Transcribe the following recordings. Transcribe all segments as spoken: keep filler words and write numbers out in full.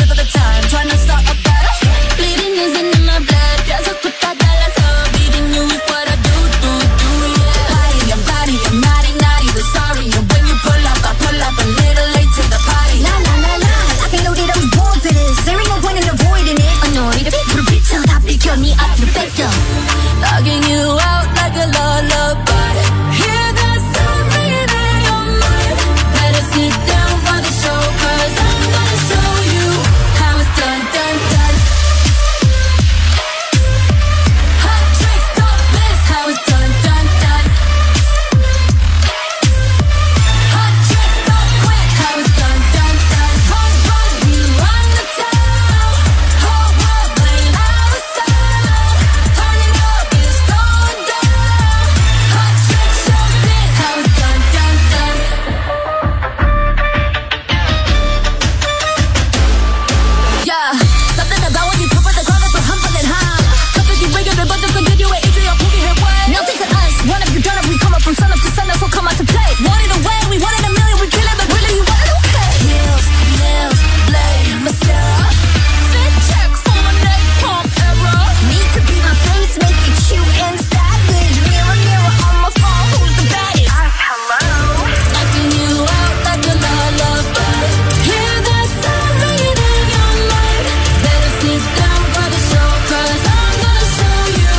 live at the time, trying to start a battle. Bleeding isn't in my blood, 계속 붙어 달라서 beating you is what I do, do, do, yeah. Party, I'm body, I'm naughty, naughty, but sorry. And when you pull up, I pull up a little late to the party. La la la la, like I know that I was born for this. There ain't no point in avoiding it. Annoyed, 불을 비춰 다 비켜 네 앞으로 뺏겨. Logging you out like a lullaby. Hear that sound ringing in your mind. Better sit down for the show, cause I'm gonna show you how it's done, done, done. Hot tricks, don't miss how it's done, done, done. Hot tricks, don't quit how it's done, done, done. Run, run, we run the town. Whole world playing our style. Turning up, it's going down. Hot tricks, show this how it's done, done, done. Yeah, something about when you pop at the crowd that's so humble and high. 갑자기 외교를 번쩍 건드려 이제야 포기해 way. Nothing to us, one of you done up, we come up from sun up to sun up, so come out to play. Want it away, we want it a million, we kill it, but really you want it okay. Heels, nails, blade, mascara. Fit checks on my neck, pump error. Need to be my face, make it cute and savage. Mirror, mirror on my phone, who's the baddest? Uh, hello. Knocking you out like a lullaby. Hear that sound ringing in your mind. Better sit down for the show, cause I'm gonna show you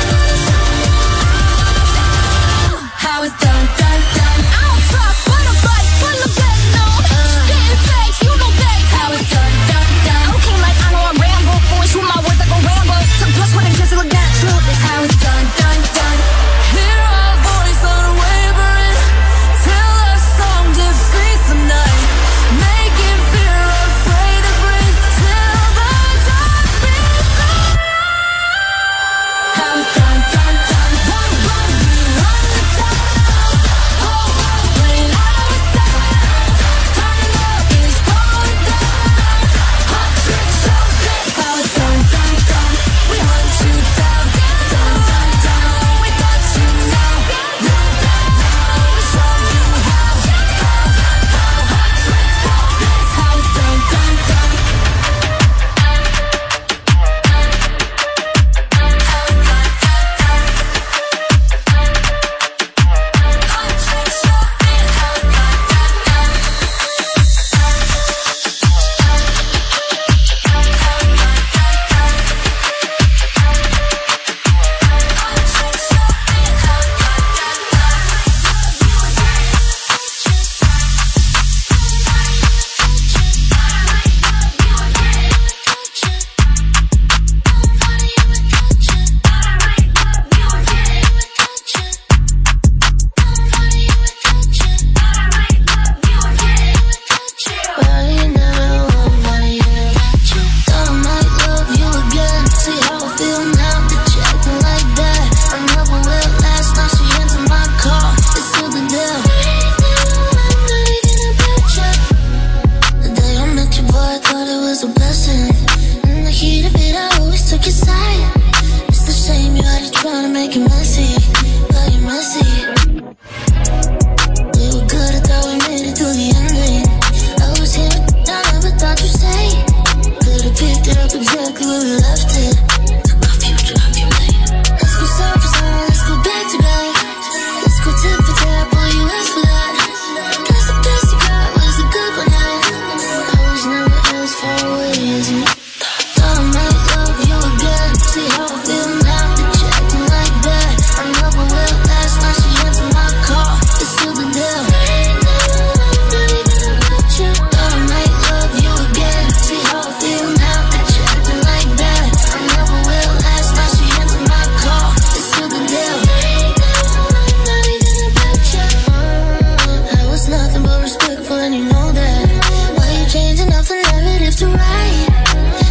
how it's done, done, done. I don't try, but I'm right, but I'm getting on. Getting facts, you know that's how it's done, done, done. Okay, like I know I'm Rambo, always with my words like a Rambo. So plus what it just look natural, that's how it's done, done, done. Hear our voice unwavering, till our song defeats the night. Making fear afraid to breathe, till the dark beats through. How it's done, done, done. Run, run, we run the town. Whole world playing our style. Turning up, it's going down. Hot tricks, show this how it's done, done, done. We hunt you down, down, down, down. We got you now, now, now, now. We show you how, how, how. Hot tricks, show this how it's done, done, done. Right now, I wanna touch you. Thought I might love you again. See how I feel now that you're acting like that. I never will last, now she entered my car. It's still the deal. Right now, I'm not even a picture. The day I met you, boy, I thought it was a blessing. In the heat of it, I always took your side. It's the shame you had to try to make it messy, but you're messy. We were good, I thought we made it through the ending. I was here, I never thought you'd say. Could've picked it up exactly where we left it. Took off you, drop you later. Let's go surface on, let's go back to back. Let's go tip for tap, boy, you asked for that. Guess the best you got was a good one night. I was never as far away as you. Thought I might love you again. See how I feel now that you're acting like that. I never will last, now she entered my car. It's still the deal. Right now, I'm not even a picture. Thought I might love you again. See how I feel now that you're acting like that. I never will last, now she entered my car. It's still the deal. Right now, I'm not even a picture. Uh, I was nothing but respectful, and you know that. Why you changing up the narrative to right?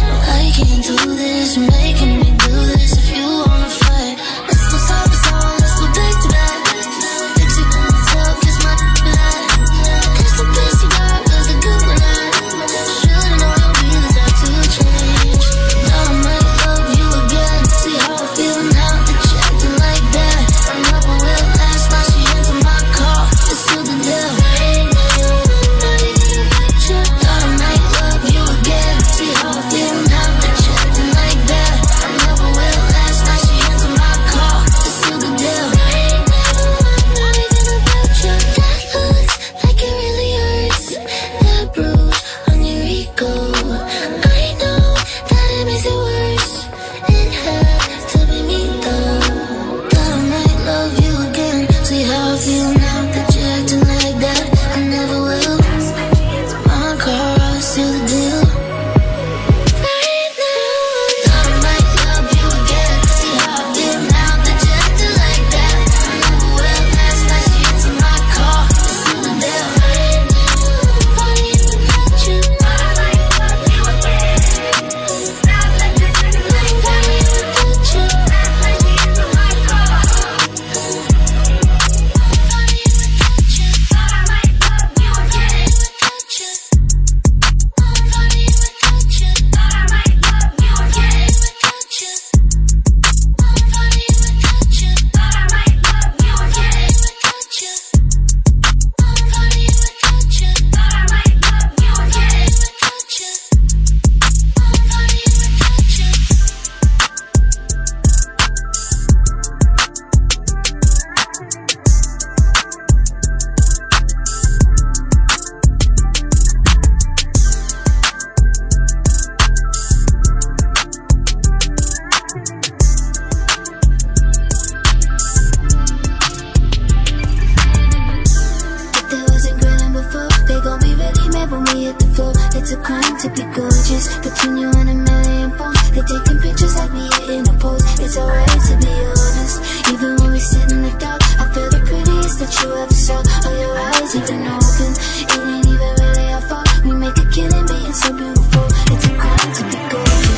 gorgeous. Between you and a million poles, they're taking pictures like we hitting a pose. It's alright to be honest. Even when we sit in the dark, I feel the prettiest that you ever saw. All your eyes even open. It ain't even really our fault. We make a killing being so beautiful. It's a crime to be gorgeous.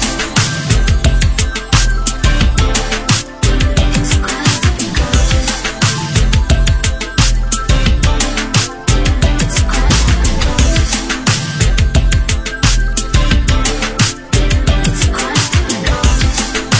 It's a crime to be gorgeous. It's a crime to be gorgeous. It's a crime to be gorgeous.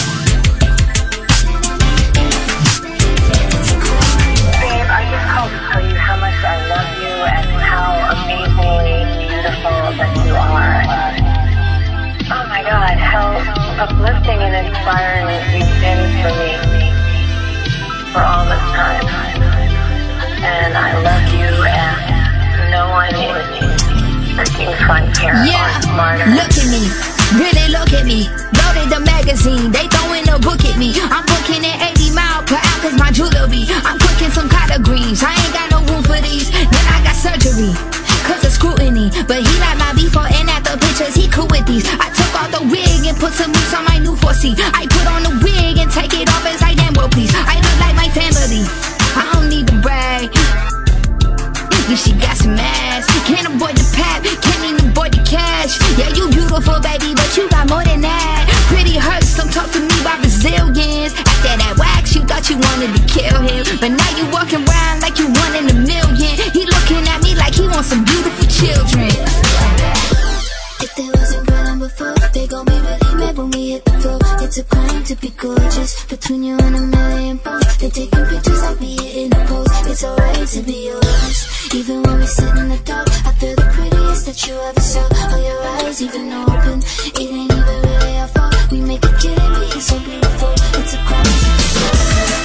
It's a crime. Babe, I just called to tell you how much I love you and how amazingly beautiful that you are. And oh my God, how uplifting and inspiring you've been for me for all this time. And I love you, and no one is freaking funnier Yeah, or smarter. look at me, really look at me. Loaded the magazine, they throwing a book at me. I'm booking at eighty miles per hour cause my jewelry. I'm cooking some collard greens, I ain't got no room for these. Then I got surgery, cause of scrutiny. But he like my before and after pictures, he cool with these. I took off the wig and put some mousse on my new four C. I put on the wig and take it off as I damn well please. I look like my family, I don't need to brag. Yeah, she got some ass. Can't avoid the pap, can't even avoid the cash. Yeah, you beautiful, baby, but you got more than that. Pretty hurts, don't talk to me about Brazilians. After that wax, you thought you wanted to kill him, but now you walking around like you one in a million. He looking at me like he wants some beautiful children. If they wasn't grilling before, they gon' be really mad when we hit the floor. It's a crime to be gorgeous. Between you and a million poles, they taking pictures like we hitting a pose. It's alright to be honest. Even when we sit in the dark, I feel the prettiest that you ever saw. All your eyes even open. It ain't even really our fault. We make a killing being so beautiful. It's a crime to be gorgeous.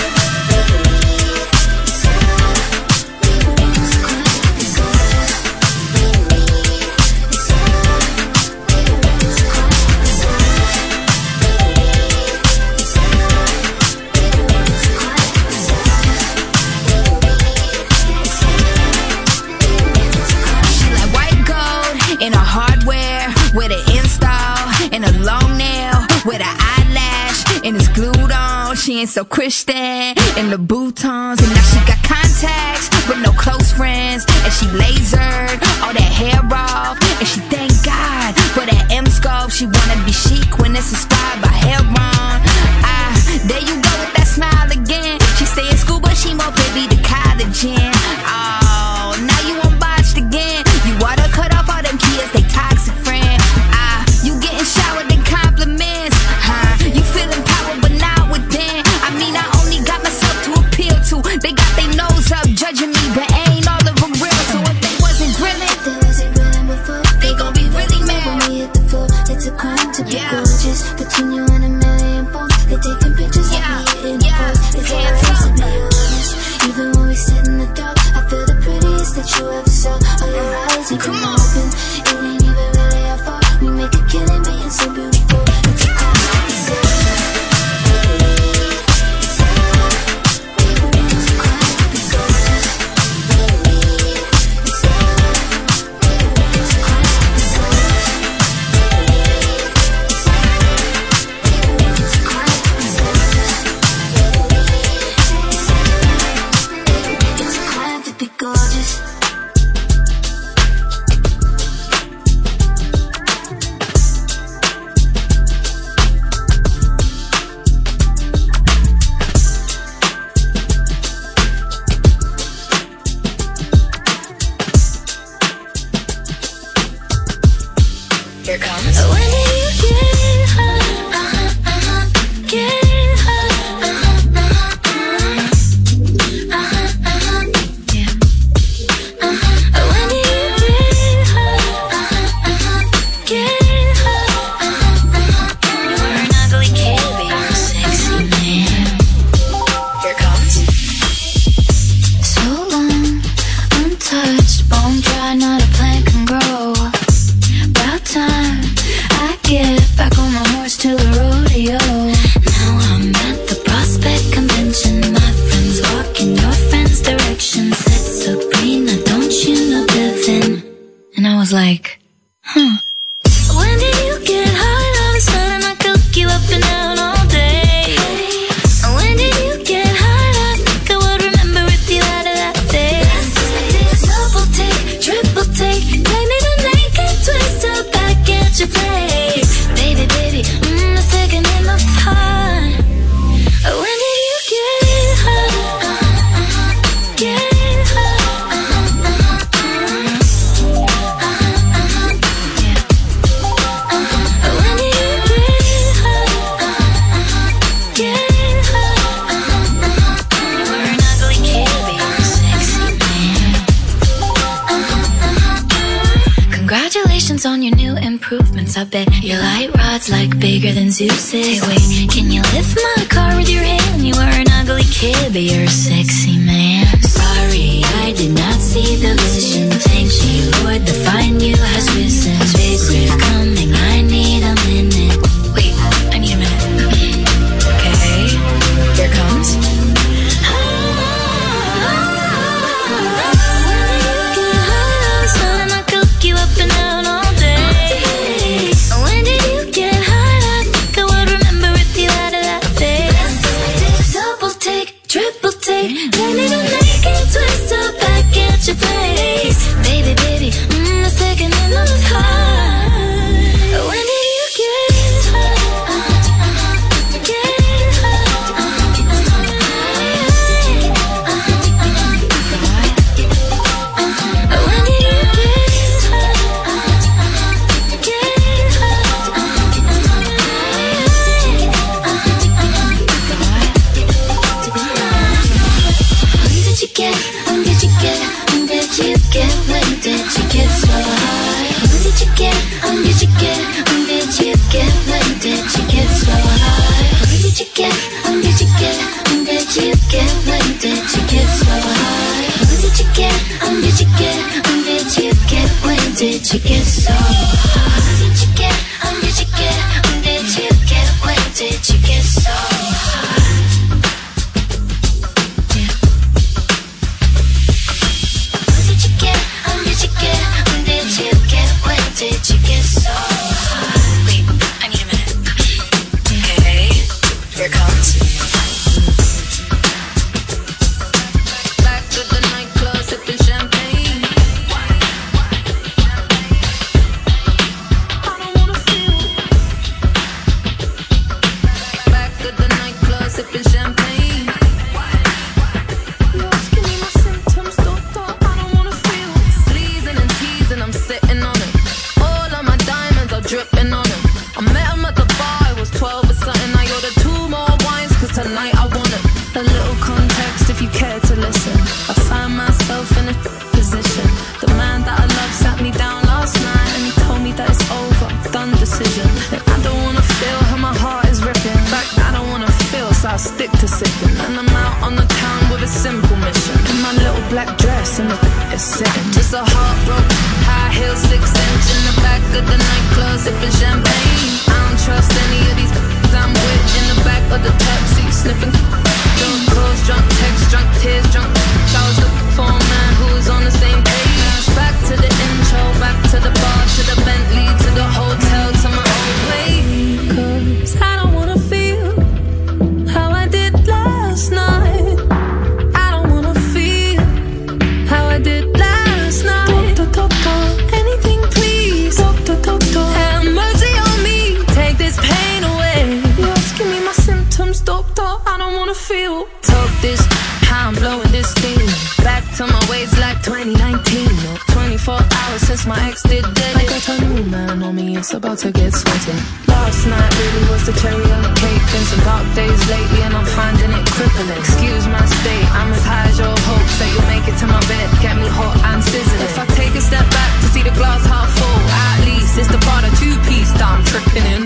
In a hardware, with an install, and a long nail, with an eyelash, and it's glued on. She ain't so Christian, in the boutons, and now she got contacts, with no close friends, and she lasered all that hair off, and she thank God for that M-scope. She wanna be chic when it's inspired by Heron. Ah, there you go with that smile again. She stay in school, but she more baby to college in. Oh, now you unbotched again. You water cut off all them kids, they toxic friend. Ah, you getting showered in compliments, huh? You feeling power, but not within. I mean, I only got myself to appeal to. They got their nose up, judging me, but ain't all of them real. So if they wasn't grilling, if they wasn't grilling before, they gon' be really mad when we hit the floor. It's a crime to be Yeah. gorgeous. Between you and a million poles, they taking pictures Yeah, like we hitting yeah, a pose. It's hands alright to up. be honest. Even when we sit in the dark, I feel the prettiest that you ever saw. All your eyes even Come on. open. It ain't even really our fault. We make a killing being so beautiful. It's a crime to be gorgeous. It's a crime to be gorgeous. It's a crime to be gorgeous. It's a crime to be gorgeous. It's a crime to be gorgeous. Here it comes. When do you get high? Uh-huh, uh-huh. Get high. Uh-huh, uh-huh, uh-huh. Uh-huh, uh-huh. Yeah. Uh-huh. When do you get high? Uh-huh, uh-huh. Get high. Uh-huh, uh-huh. You're an ugly kid, but you're a sexy man. Here it comes. So long, untouched, bone dry, not a plant can grow. About time I get back on my horse to the rodeo. Now rods like bigger than Zeus's. Hey, wait, can you lift my car with your hand? You are an ugly kid, but you're a sexy man. Sorry, I did not see the vision. Thank you, Lord, the fine you has risen. Space wave coming, I need a minute. Wait, I need a minute. Okay, here it comes. Baby, baby, mm, a second in the time. When did you get high? Uh, get high? Uh, uh, when did you get high? Get high? When did you get? When did you get? You get, when did you get so high? When did you get, when did you get, when did you get, when did you get so high? When did you get, when did you get, when did you get, when did you get so high? When did you get, when did you get, when did you get, when did you get so high? When did you get, when did you get, when did you get, when did you get so high? Did you get so high? Wait, I need a minute. Okay, here it comes. Back to the nightclub, sipping champagne. I don't wanna feel. Back to the nightclub, sipping champagne. You're asking me my symptoms, doctor. I don't wanna feel. Sleazing and teasing, I'm sitting on it. Dripping on him. I met him at the bar, it was twelve or something. I ordered two more wines, cause tonight I want it. A little context if you care to listen. I find myself in a position. The man that I love sat me down last night and he told me that it's over, done decision. And I don't wanna feel how my heart is ripping. In fact, I don't wanna feel, so I'll stick to sipping. And I'm out on the town with a simple mission. In my little black dress and the is sitting. Just a heartbroken, high heel, six inch in the back of the nightclub, sipping champagne. I don't trust any of these I'm with in the back of the taxi, sniffing. Drunk calls, drunk texts, drunk tears, drunk. I was looking for a man who was on the same page. Back to the intro, back to the bar, to the Bentley, to the hotel, to my own way. Cause I don't wanna feel how I did last night. I don't wanna feel how I did last night. Doctor, doctor, anything please. Doctor, doctor, have mercy on me. Take this pain away. You're asking me my symptoms, doctor. I don't wanna feel. Talk this, how I'm blowing this steam. Back to my ways like twenty nineteen. Or twenty-four hours since my ex did dead. I got a new man on me, it's about to get sweaty. Last night really was the cherry on the cake. Been some dark days lately and I'm finding it crippling. Excuse my state, I'm as high as your hopes that you'll make it to my bed. Get me hot and sizzling. If I take a step back to see the glass half full, at least it's the part of two-piece that I'm tripping in.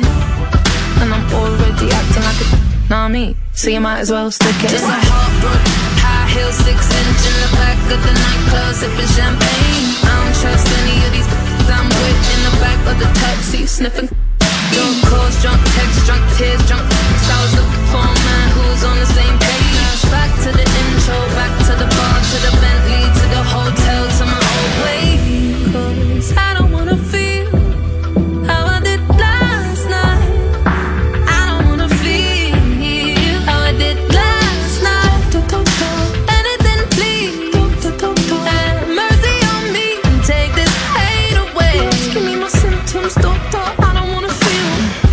And I'm already acting like a nah me, so you might as well stick it. Just a heartbroken, high heel, six inch in the back of the nightclub, sipping champagne. I don't trust any of these I'm with in the back of the taxi, sniffing. Drunk calls, drunk texts, drunk tears, drunk. Cause I was looking for a man who was on the same page. Back to the intro, back to the bar, to the Bentley, to the hotel, to my old way. Cause I don't wanna feel how I did last night. I don't wanna feel how I did last night. Doctor, doctor, anything please. Doctor, doctor, have mercy on me and take this pain away. You're asking me my symptoms, doctor. I don't wanna feel.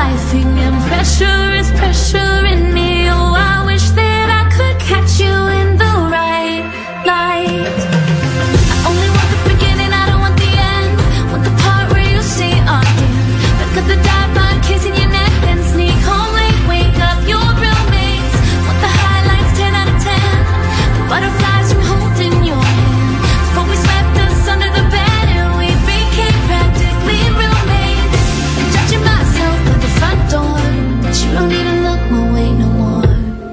lifing and pressure is pressuring me. Oh, I wish that I could catch you in the right light. I only want the beginning, I don't want the end. Want the part where you say again. Look at the dive bar, kissing your neck, then sneak home late, wake up your roommates. Want the highlights, ten out of ten. The butterflies from holding your hand. Before we swept us under the bed and we became practically roommates. And judging myself at the front door, but you don't even look my way no more.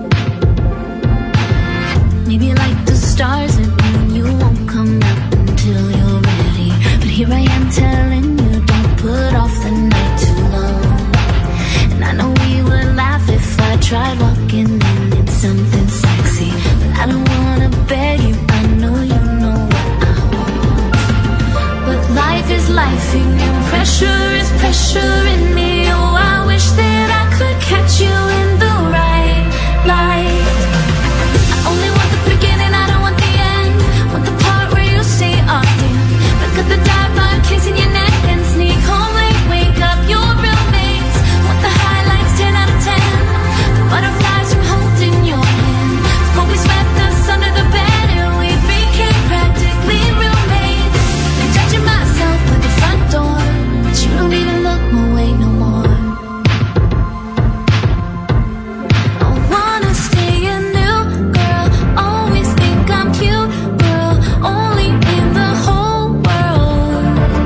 Maybe like the stars that mean you won't come up until you're ready. But here I am telling you, don't put off the night too long. And I know we would laugh if I tried walking in in something sexy. But I don't wanna beg you, I know you know what I want. But life is lifing and pressure is pressuring me. Oh, I wish that I could catch you in the right light. I only want the beginning, I don't want the end. Want the part where you say again. Look at the dive bar, kissing your neck, then sneak home late, wake up your roommates. Want the highlights, ten out of ten. The butterflies from holding your hand. Before we swept us under the bed and we became practically roommates. And judging myself at the front door, but you don't even look my way no more. I wanna stay a new girl, always think I'm cute, girl, only in the whole world.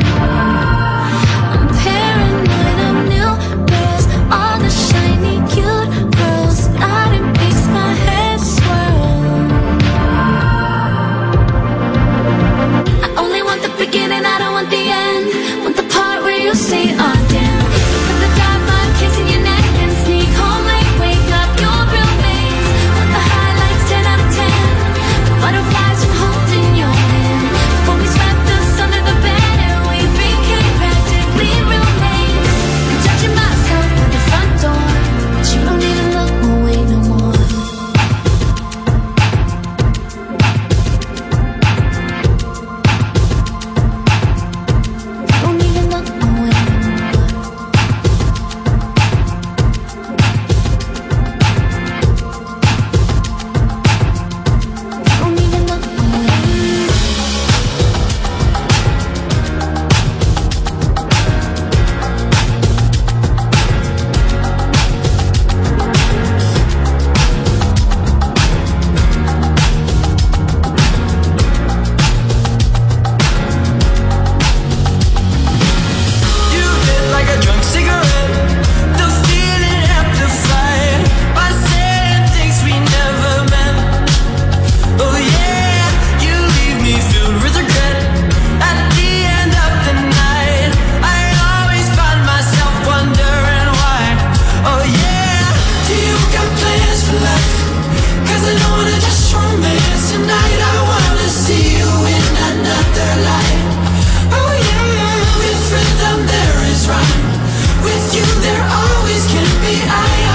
I'm paranoid of new girls, all the shiny cute girls. God, it makes my head swirl. I only want the beginning, I don't want the end. Want the part where you say again. Look at the dive bar, kissing your neck, and sneak home late, wake up your roommates. Want the highlights, ten out of ten. The butterflies from holding your hand. Before we swept us under the bed and we became practically roommates. And judging myself at the front door, but you don't even look my way no more. Don't even look my way no more. Don't even look my way. You hit like a drunk cigarette, the feeling amplified by saying things we never meant. Oh yeah, you leave me filled with regret. At the end of the night, I always find myself wondering why. Oh yeah, do you got plans for life? Cause I don't wanna just romance tonight. I wanna see you in another light. Oh yeah, with rhythm there is rhyme. With you there always can be I